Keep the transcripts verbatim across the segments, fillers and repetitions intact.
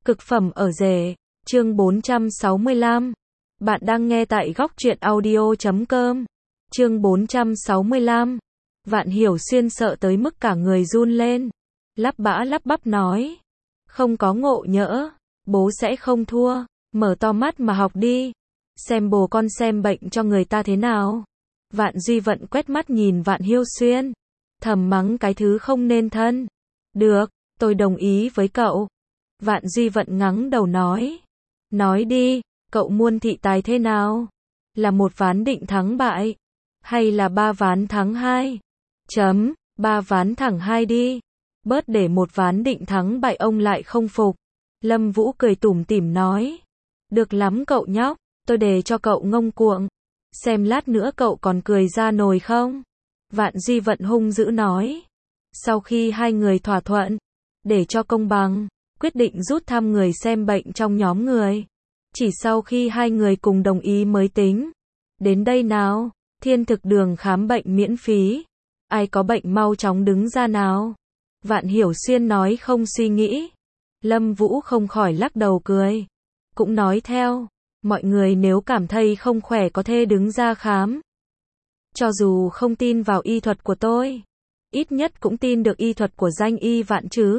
Cực phẩm ở rể, chương bốn trăm sáu mươi lăm. Bạn đang nghe tại góc truyện audio chấm com. Chương bốn trăm sáu mươi lăm. Vạn Hiểu Xuyên sợ tới mức cả người run lên. Lắp bã lắp bắp nói. Không có ngộ nhỡ, bố sẽ không thua, mở to mắt mà học đi. Xem bồ con xem bệnh cho người ta thế nào. Vạn Duy Vận quét mắt nhìn Vạn Hiểu Xuyên. Thầm mắng cái thứ không nên thân. Được, tôi đồng ý với cậu. Vạn Duy Vận ngắng đầu nói. Nói đi, cậu muôn thị tài thế nào? Là một ván định thắng bại? Hay là ba ván thắng hai? Chấm, ba ván thẳng hai đi. Bớt để một ván định thắng bại ông lại không phục. Lâm Vũ cười tủm tỉm nói. Được lắm cậu nhóc, tôi để cho cậu ngông cuồng. Xem lát nữa cậu còn cười ra nồi không? Vạn Duy Vận hung dữ nói. Sau khi hai người thỏa thuận, để cho công bằng, quyết định rút thăm người xem bệnh trong nhóm người. Chỉ sau khi hai người cùng đồng ý mới tính. Đến đây nào, Thiên Thực Đường khám bệnh miễn phí. Ai có bệnh mau chóng đứng ra nào. Vạn Hiểu Xuyên nói không suy nghĩ. Lâm Vũ không khỏi lắc đầu cười. Cũng nói theo, mọi người nếu cảm thấy không khỏe có thể đứng ra khám. Cho dù không tin vào y thuật của tôi, ít nhất cũng tin được y thuật của danh y Vạn chứ.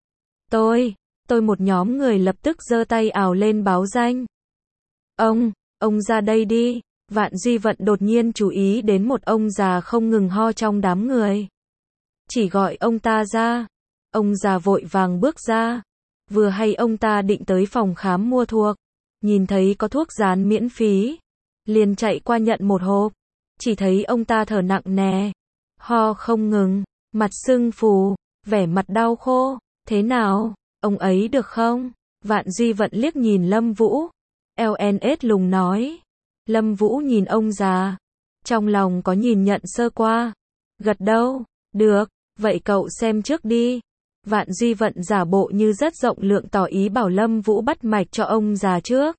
Tôi, tôi một nhóm người lập tức giơ tay ào lên báo danh. Ông, ông ra đây đi. Vạn Duy Vận đột nhiên chú ý đến một ông già không ngừng ho trong đám người. Chỉ gọi ông ta ra. Ông già vội vàng bước ra. Vừa hay ông ta định tới phòng khám mua thuốc. Nhìn thấy có thuốc dán miễn phí. Liền chạy qua nhận một hộp. Chỉ thấy ông ta thở nặng nề. Ho không ngừng. Mặt sưng phù. Vẻ mặt đau khô. Thế nào? Ông ấy được không? Vạn Duy Vận liếc nhìn Lâm Vũ. lờ en ét lùng nói. Lâm Vũ nhìn ông già. Trong lòng có nhìn nhận sơ qua. Gật đầu. Được, vậy cậu xem trước đi. Vạn Duy Vận giả bộ như rất rộng lượng tỏ ý bảo Lâm Vũ bắt mạch cho ông già trước.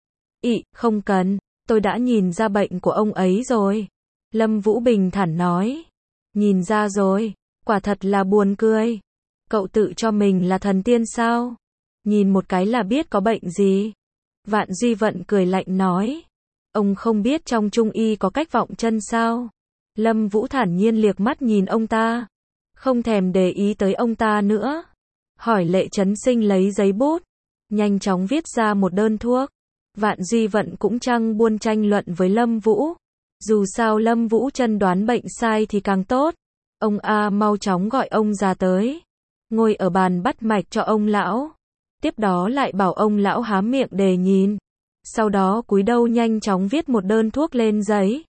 Ị, không cần, tôi đã nhìn ra bệnh của ông ấy rồi. Lâm Vũ bình thản nói. Nhìn ra rồi, quả thật là buồn cười. Cậu tự cho mình là thần tiên sao? Nhìn một cái là biết có bệnh gì? Vạn Duy Vận cười lạnh nói. Ông không biết trong trung y có cách vọng chân sao? Lâm Vũ thản nhiên liếc mắt nhìn ông ta. Không thèm để ý tới ông ta nữa. Hỏi Lệ Chấn Sinh lấy giấy bút. Nhanh chóng viết ra một đơn thuốc. Vạn Duy Vận cũng chẳng buôn tranh luận với Lâm Vũ. Dù sao Lâm Vũ chẩn đoán bệnh sai thì càng tốt. Ông A mau chóng gọi ông già tới. Ngồi ở bàn bắt mạch cho ông lão. Tiếp đó lại bảo ông lão há miệng để nhìn. Sau đó cúi đầu nhanh chóng viết một đơn thuốc lên giấy.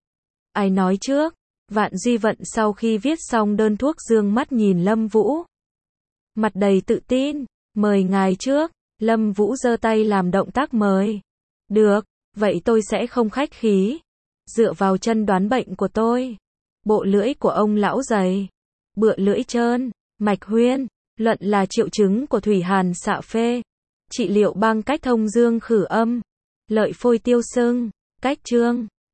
Ai nói trước? Vạn Duy Vận sau khi viết xong đơn thuốc dương mắt nhìn Lâm Vũ. Mặt đầy tự tin. Mời ngài trước. Lâm Vũ giơ tay làm động tác mời. Được, vậy tôi sẽ không khách khí. Dựa vào chân đoán bệnh của tôi. Bộ lưỡi của ông lão dày. Bựa lưỡi trơn. Mạch huyên. Luận là triệu chứng của thủy hàn xạ phê. Trị liệu bằng cách thông dương khử âm. Lợi phôi tiêu sưng. Cách trương.